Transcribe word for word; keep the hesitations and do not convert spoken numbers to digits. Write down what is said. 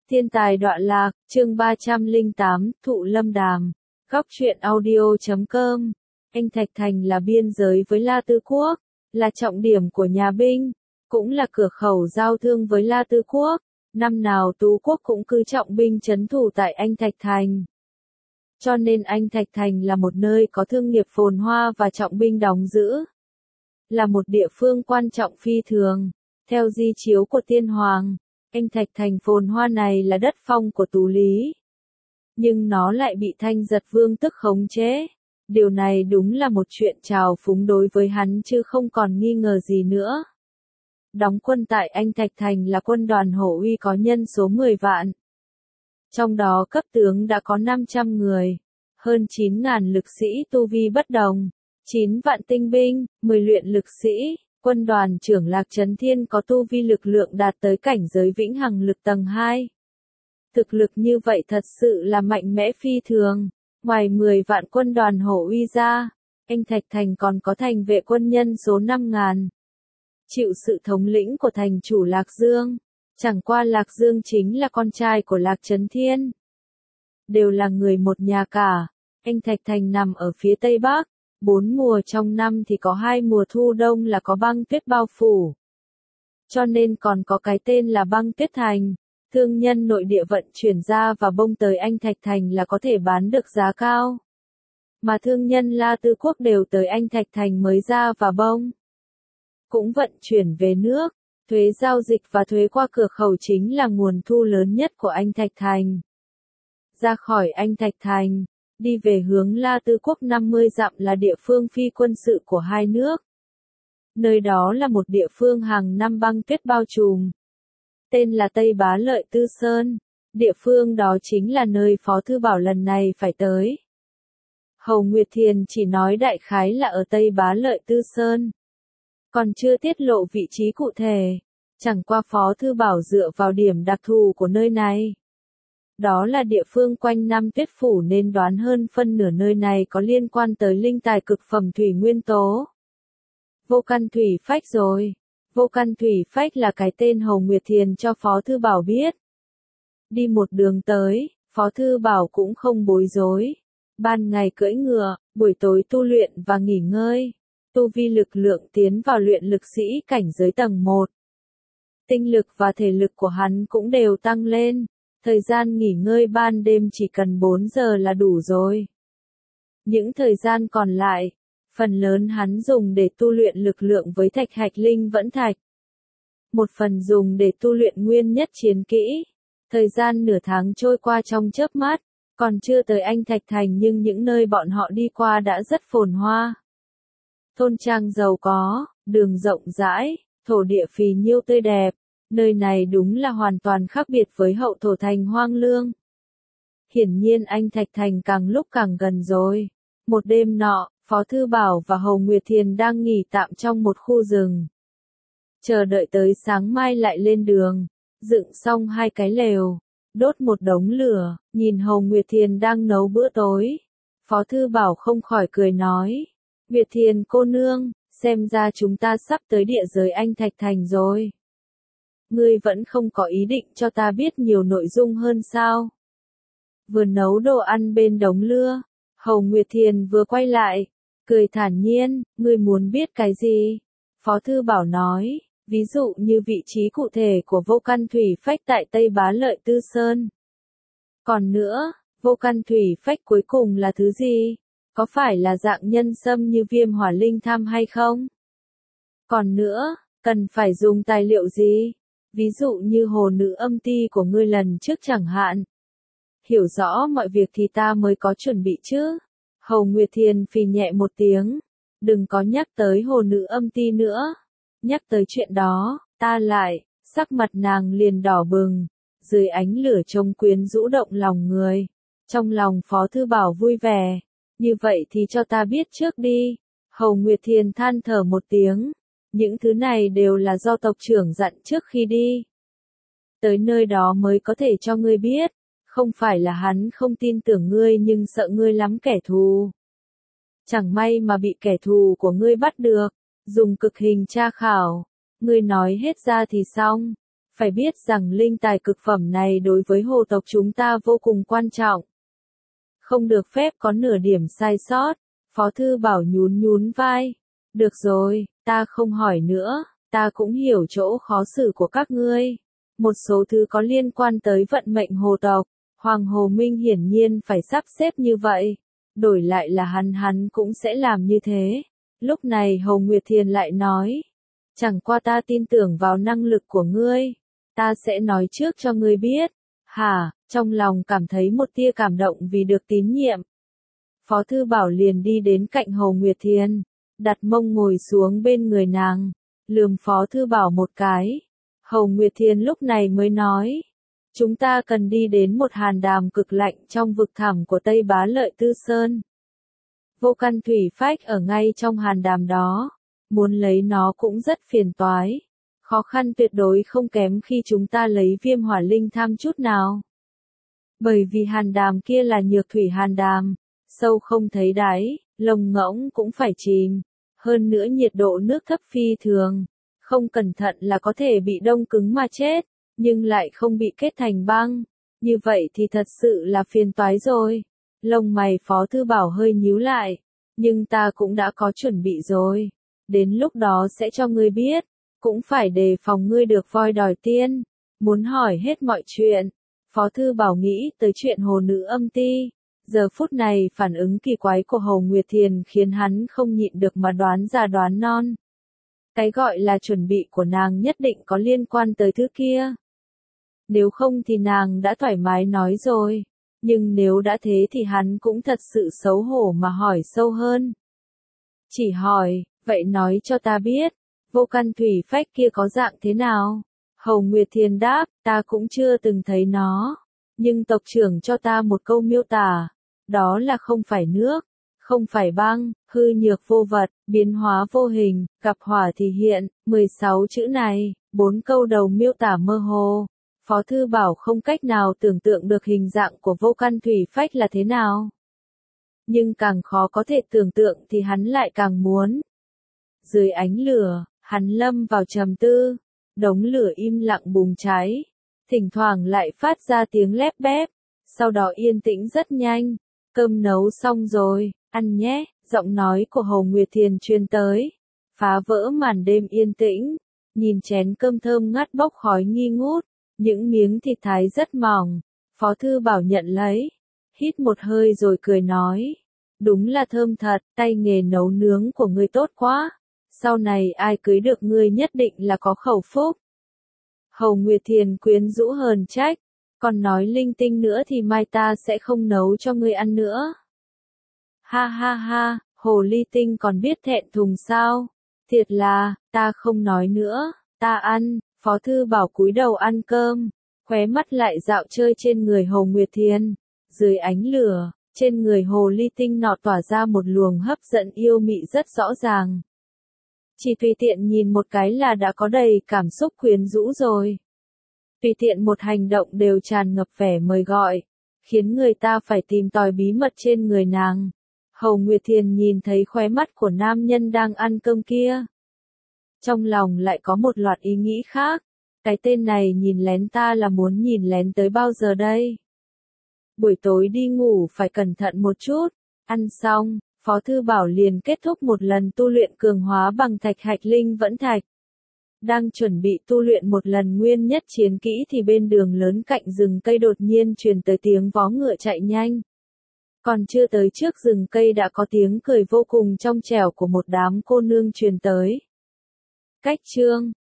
Thiên tài đọa lạc, chương ba trăm lẻ tám, Thụ Lâm Đàm. Góc truyện audio chấm com. Anh Thạch Thành là biên giới với La Tư Quốc, là trọng điểm của nhà binh, cũng là cửa khẩu giao thương với La Tư Quốc. Năm nào Tú Quốc cũng cứ trọng binh trấn thủ tại Anh Thạch Thành. Cho nên Anh Thạch Thành là một nơi có thương nghiệp phồn hoa và trọng binh đóng giữ. Là một địa phương quan trọng phi thường. Theo di chiếu của Tiên Hoàng, Anh Thạch Thành phồn hoa này là đất phong của Tú Lý. Nhưng nó lại bị Thanh Giật Vương tức khống chế. Điều này đúng là một chuyện trào phúng đối với hắn chứ không còn nghi ngờ gì nữa. Đóng quân tại Anh Thạch Thành là quân đoàn Hổ Uy có nhân số mười vạn. Trong đó cấp tướng đã có năm trăm người, hơn chín ngàn lực sĩ tu vi bất đồng, chín vạn tinh binh, mười luyện lực sĩ. Quân đoàn trưởng Lạc Trấn Thiên có tu vi lực lượng đạt tới cảnh giới vĩnh hằng lực tầng hai. Thực lực như vậy thật sự là mạnh mẽ phi thường. Ngoài mười vạn quân đoàn Hổ Uy ra, Anh Thạch Thành còn có thành vệ quân nhân số năm ngàn. Chịu sự thống lĩnh của thành chủ Lạc Dương. Chẳng qua Lạc Dương chính là con trai của Lạc Trấn Thiên. Đều là người một nhà cả. Anh Thạch Thành nằm ở phía tây bắc. Bốn mùa trong năm thì có hai mùa thu đông là có băng tuyết bao phủ. Cho nên còn có cái tên là băng tuyết thành. Thương nhân nội địa vận chuyển ra và bông tới Anh Thạch Thành là có thể bán được giá cao. Mà thương nhân La Tư Quốc đều tới Anh Thạch Thành mới ra và bông. Cũng vận chuyển về nước. Thuế giao dịch và thuế qua cửa khẩu chính là nguồn thu lớn nhất của Anh Thạch Thành. Ra khỏi Anh Thạch Thành, đi về hướng La Tư Quốc năm mươi dặm là địa phương phi quân sự của hai nước. Nơi đó là một địa phương hàng năm băng tuyết bao trùm. Tên là Tây Bá Lợi Tư Sơn. Địa phương đó chính là nơi Phó Thư Bảo lần này phải tới. Hầu Nguyệt Thiền chỉ nói đại khái là ở Tây Bá Lợi Tư Sơn. Còn chưa tiết lộ vị trí cụ thể. Chẳng qua Phó Thư Bảo dựa vào điểm đặc thù của nơi này. Đó là địa phương quanh năm tuyết phủ nên đoán hơn phân nửa nơi này có liên quan tới linh tài cực phẩm thủy nguyên tố. Vô căn thủy phách rồi. Vô căn thủy phách là cái tên Hầu Nguyệt Thiền cho Phó Thư Bảo biết. Đi một đường tới, Phó Thư Bảo cũng không bối rối. Ban ngày cưỡi ngựa, buổi tối tu luyện và nghỉ ngơi. Tu vi lực lượng tiến vào luyện lực sĩ cảnh giới tầng một. Tinh lực và thể lực của hắn cũng đều tăng lên. Thời gian nghỉ ngơi ban đêm chỉ cần bốn giờ là đủ rồi. Những thời gian còn lại, phần lớn hắn dùng để tu luyện lực lượng với thạch hạch linh vẫn thạch. Một phần dùng để tu luyện nguyên nhất chiến kỹ. Thời gian nửa tháng trôi qua trong chớp mắt, còn chưa tới Anh Thạch Thành nhưng những nơi bọn họ đi qua đã rất phồn hoa. Thôn trang giàu có, đường rộng rãi, thổ địa phì nhiêu tươi đẹp. Nơi này đúng là hoàn toàn khác biệt với hậu thổ thành hoang lương. Hiển nhiên Anh Thạch Thành càng lúc càng gần rồi. Một đêm nọ, Phó Thư Bảo và Hầu Nguyệt Thiền đang nghỉ tạm trong một khu rừng. Chờ đợi tới sáng mai lại lên đường. Dựng xong hai cái lều. Đốt một đống lửa, nhìn Hầu Nguyệt Thiền đang nấu bữa tối. Phó Thư Bảo không khỏi cười nói. Nguyệt Thiền cô nương, xem ra chúng ta sắp tới địa giới Anh Thạch Thành rồi. Ngươi vẫn không có ý định cho ta biết nhiều nội dung hơn sao? Vừa nấu đồ ăn bên đống lửa, Hầu Nguyệt Thiền vừa quay lại, cười thản nhiên, ngươi muốn biết cái gì? Phó Thư Bảo nói, ví dụ như vị trí cụ thể của vô căn thủy phách tại Tây Bá Lợi Tư Sơn. Còn nữa, vô căn thủy phách cuối cùng là thứ gì? Có phải là dạng nhân sâm như viêm hỏa linh tham hay không? Còn nữa, cần phải dùng tài liệu gì? Ví dụ như hồ nữ âm ti của ngươi lần trước chẳng hạn. Hiểu rõ mọi việc thì ta mới có chuẩn bị chứ. Hầu Nguyệt Thiền phì nhẹ một tiếng. Đừng có nhắc tới hồ nữ âm ti nữa. Nhắc tới chuyện đó, ta lại, sắc mặt nàng liền đỏ bừng. Dưới ánh lửa trông quyến rũ động lòng người. Trong lòng Phó Thư Bảo vui vẻ. Như vậy thì cho ta biết trước đi. Hầu Nguyệt Thiền than thở một tiếng. Những thứ này đều là do tộc trưởng dặn trước khi đi. Tới nơi đó mới có thể cho ngươi biết. Không phải là hắn không tin tưởng ngươi nhưng sợ ngươi lắm kẻ thù. Chẳng may mà bị kẻ thù của ngươi bắt được. Dùng cực hình tra khảo. Ngươi nói hết ra thì xong. Phải biết rằng linh tài cực phẩm này đối với hồ tộc chúng ta vô cùng quan trọng. Không được phép có nửa điểm sai sót. Phó Thư Bảo nhún nhún vai. Được rồi, ta không hỏi nữa, ta cũng hiểu chỗ khó xử của các ngươi. Một số thứ có liên quan tới vận mệnh hồ tộc, Hoàng Hồ Minh hiển nhiên phải sắp xếp như vậy. Đổi lại là hắn hắn cũng sẽ làm như thế. Lúc này Hầu Nguyệt Thiền lại nói. Chẳng qua ta tin tưởng vào năng lực của ngươi. Ta sẽ nói trước cho ngươi biết. Hả, trong lòng cảm thấy một tia cảm động vì được tín nhiệm. Phó Thư Bảo liền đi đến cạnh Hầu Nguyệt Thiền, đặt mông ngồi xuống bên người nàng, lườm Phó Thư Bảo một cái. Hầu Nguyệt Thiền lúc này mới nói, chúng ta cần đi đến một hàn đàm cực lạnh trong vực thẳm của Tây Bá Lợi Tư Sơn. Vô căn thủy phách ở ngay trong hàn đàm đó, muốn lấy nó cũng rất phiền toái. Khó khăn tuyệt đối không kém khi chúng ta lấy viêm hỏa linh tham chút nào. Bởi vì hàn đàm kia là nhược thủy hàn đàm, sâu không thấy đáy, lồng ngỗng cũng phải chìm. Hơn nữa nhiệt độ nước thấp phi thường, không cẩn thận là có thể bị đông cứng mà chết, nhưng lại không bị kết thành băng. Như vậy thì thật sự là phiền toái rồi. Lông mày Phó Thư Bảo hơi nhíu lại, nhưng ta cũng đã có chuẩn bị rồi. Đến lúc đó sẽ cho ngươi biết, cũng phải đề phòng ngươi được voi đòi tiên. Muốn hỏi hết mọi chuyện. Phó Thư Bảo nghĩ tới chuyện hồ nữ âm ti. Giờ phút này phản ứng kỳ quái của Hầu Nguyệt Thiền khiến hắn không nhịn được mà đoán ra đoán non. Cái gọi là chuẩn bị của nàng nhất định có liên quan tới thứ kia. Nếu không thì nàng đã thoải mái nói rồi. Nhưng nếu đã thế thì hắn cũng thật sự xấu hổ mà hỏi sâu hơn. Chỉ hỏi, vậy nói cho ta biết, vô căn thủy phách kia có dạng thế nào? Hầu Nguyệt Thiền đáp, ta cũng chưa từng thấy nó. Nhưng tộc trưởng cho ta một câu miêu tả. Đó là không phải nước, không phải băng, hư nhược vô vật, biến hóa vô hình, gặp hỏa thì hiện, mười sáu chữ này, bốn câu đầu miêu tả mơ hồ. Phó Thư Bảo không cách nào tưởng tượng được hình dạng của vô căn thủy phách là thế nào. Nhưng càng khó có thể tưởng tượng thì hắn lại càng muốn. Dưới ánh lửa, hắn lâm vào trầm tư, đống lửa im lặng bùng cháy, thỉnh thoảng lại phát ra tiếng lép bép, sau đó yên tĩnh rất nhanh. Cơm nấu xong rồi, ăn nhé, giọng nói của Hầu Nguyệt Thiền truyền tới, phá vỡ màn đêm yên tĩnh, nhìn chén cơm thơm ngát bốc khói nghi ngút, những miếng thịt thái rất mỏng, Phó Thư Bảo nhận lấy, hít một hơi rồi cười nói, đúng là thơm thật, tay nghề nấu nướng của ngươi tốt quá, sau này ai cưới được ngươi nhất định là có khẩu phúc. Hầu Nguyệt Thiền quyến rũ hờn trách, còn nói linh tinh nữa thì mai ta sẽ không nấu cho ngươi ăn nữa. Ha ha ha, hồ ly tinh còn biết thẹn thùng sao? Thiệt là, ta không nói nữa, ta ăn. Phó Thư Bảo cúi đầu ăn cơm, khóe mắt lại dạo chơi trên người Hầu Nguyệt Thiền. Dưới ánh lửa, trên người hồ ly tinh nọ tỏa ra một luồng hấp dẫn yêu mị rất rõ ràng. Chỉ tùy tiện nhìn một cái là đã có đầy cảm xúc quyến rũ rồi. Tùy tiện một hành động đều tràn ngập vẻ mời gọi, khiến người ta phải tìm tòi bí mật trên người nàng. Hầu Nguyệt Thiền nhìn thấy khóe mắt của nam nhân đang ăn cơm kia. Trong lòng lại có một loạt ý nghĩ khác. Cái tên này nhìn lén ta là muốn nhìn lén tới bao giờ đây? Buổi tối đi ngủ phải cẩn thận một chút. Ăn xong, Phó Thư Bảo liền kết thúc một lần tu luyện cường hóa bằng thạch hạch linh vẫn thạch. Đang chuẩn bị tu luyện một lần nguyên nhất chiến kỹ thì bên đường lớn cạnh rừng cây đột nhiên truyền tới tiếng vó ngựa chạy nhanh. Còn chưa tới trước rừng cây đã có tiếng cười vô cùng trong trẻo của một đám cô nương truyền tới. Cách chương